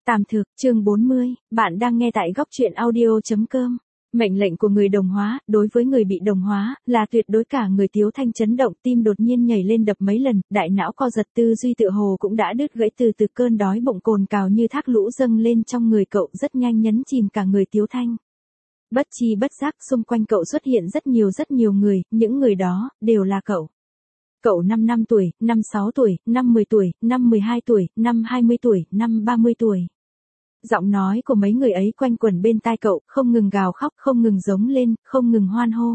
Tạm thực, chương 40, bạn đang nghe tại góc truyện audio.com. Mệnh lệnh của người đồng hóa, đối với người bị đồng hóa, là tuyệt đối. Cả người Tiếu Thanh chấn động, tim đột nhiên nhảy lên đập mấy lần, đại não co giật, tư duy tựa hồ cũng đã đứt gãy. Từ cơn đói bụng cồn cào như thác lũ dâng lên trong người cậu, rất nhanh nhấn chìm cả người Tiếu Thanh. Bất chi bất giác, xung quanh cậu xuất hiện rất nhiều người, những người đó, đều là cậu. Cậu năm tuổi, 6 tuổi, 10 tuổi, 12 tuổi, 20 tuổi, 30 tuổi. Giọng nói của mấy người ấy quanh quẩn bên tai cậu, không ngừng gào khóc, không ngừng giống lên, không ngừng hoan hô.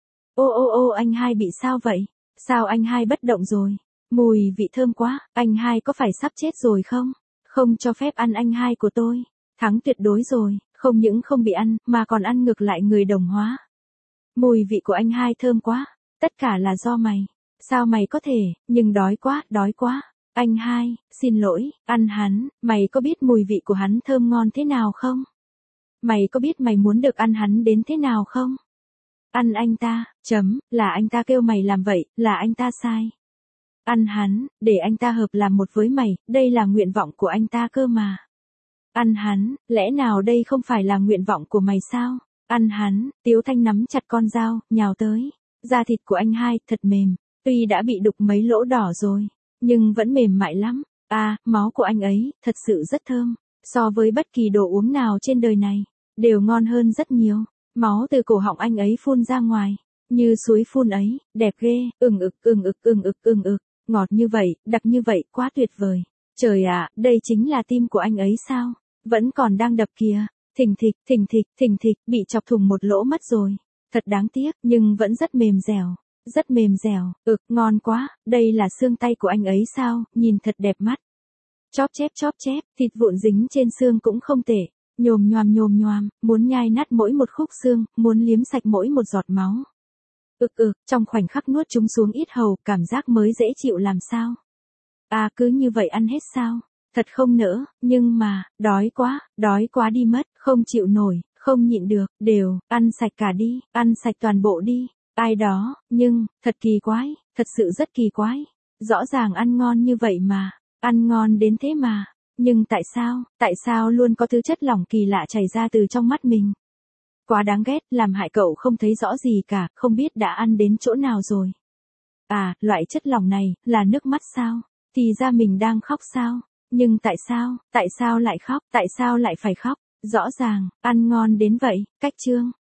Ô, anh hai bị sao vậy? Sao anh hai bất động rồi? Mùi vị thơm quá, anh hai có phải sắp chết rồi không? Không cho phép ăn anh hai của tôi. Thắng tuyệt đối rồi, không những không bị ăn, mà còn ăn ngược lại người đồng hóa. Mùi vị của anh hai thơm quá, tất cả là do mày. Sao mày có thể, nhưng đói quá. Anh hai, xin lỗi, ăn hắn, mày có biết mùi vị của hắn thơm ngon thế nào không? Mày có biết mày muốn được ăn hắn đến thế nào không? Ăn anh ta, là anh ta kêu mày làm vậy, là anh ta sai. Ăn hắn, để anh ta hợp làm một với mày, đây là nguyện vọng của anh ta cơ mà. Ăn hắn, lẽ nào đây không phải là nguyện vọng của mày sao? Ăn hắn, Tiếu Thanh nắm chặt con dao, nhào tới. Da thịt của anh hai, thật mềm, tuy đã bị đục mấy lỗ đỏ rồi, nhưng vẫn mềm mại lắm. Máu của anh ấy, thật sự rất thơm. So với bất kỳ đồ uống nào trên đời này, đều ngon hơn rất nhiều. Máu từ cổ họng anh ấy phun ra ngoài, như suối phun ấy, đẹp ghê, ừng ực. Ngọt như vậy, đặc như vậy, quá tuyệt vời. Trời ạ, đây chính là tim của anh ấy sao? Vẫn còn đang đập kìa. Thình thịch, bị chọc thủng một lỗ mất rồi. Thật đáng tiếc, nhưng vẫn rất mềm dẻo. Rất mềm dẻo, ngon quá, đây là xương tay của anh ấy sao, nhìn thật đẹp mắt. Chóp chép, thịt vụn dính trên xương cũng không tệ, nhồm nhoàm, muốn nhai nát mỗi một khúc xương, muốn liếm sạch mỗi một giọt máu. Trong khoảnh khắc nuốt chúng xuống yết hầu, cảm giác mới dễ chịu làm sao. Cứ như vậy ăn hết sao, thật không nỡ, nhưng mà, đói quá đi mất, không chịu nổi, không nhịn được, đều, ăn sạch cả đi, ăn sạch toàn bộ đi. Ai đó, nhưng, thật kỳ quái, thật sự rất kỳ quái. Rõ ràng ăn ngon như vậy mà, ăn ngon đến thế mà, nhưng tại sao luôn có thứ chất lỏng kỳ lạ chảy ra từ trong mắt mình. Quá đáng ghét, làm hại cậu không thấy rõ gì cả, không biết đã ăn đến chỗ nào rồi. Loại chất lỏng này, là nước mắt sao? Thì ra mình đang khóc sao? Nhưng tại sao lại khóc, tại sao lại phải khóc? Rõ ràng, ăn ngon đến vậy, cách chương.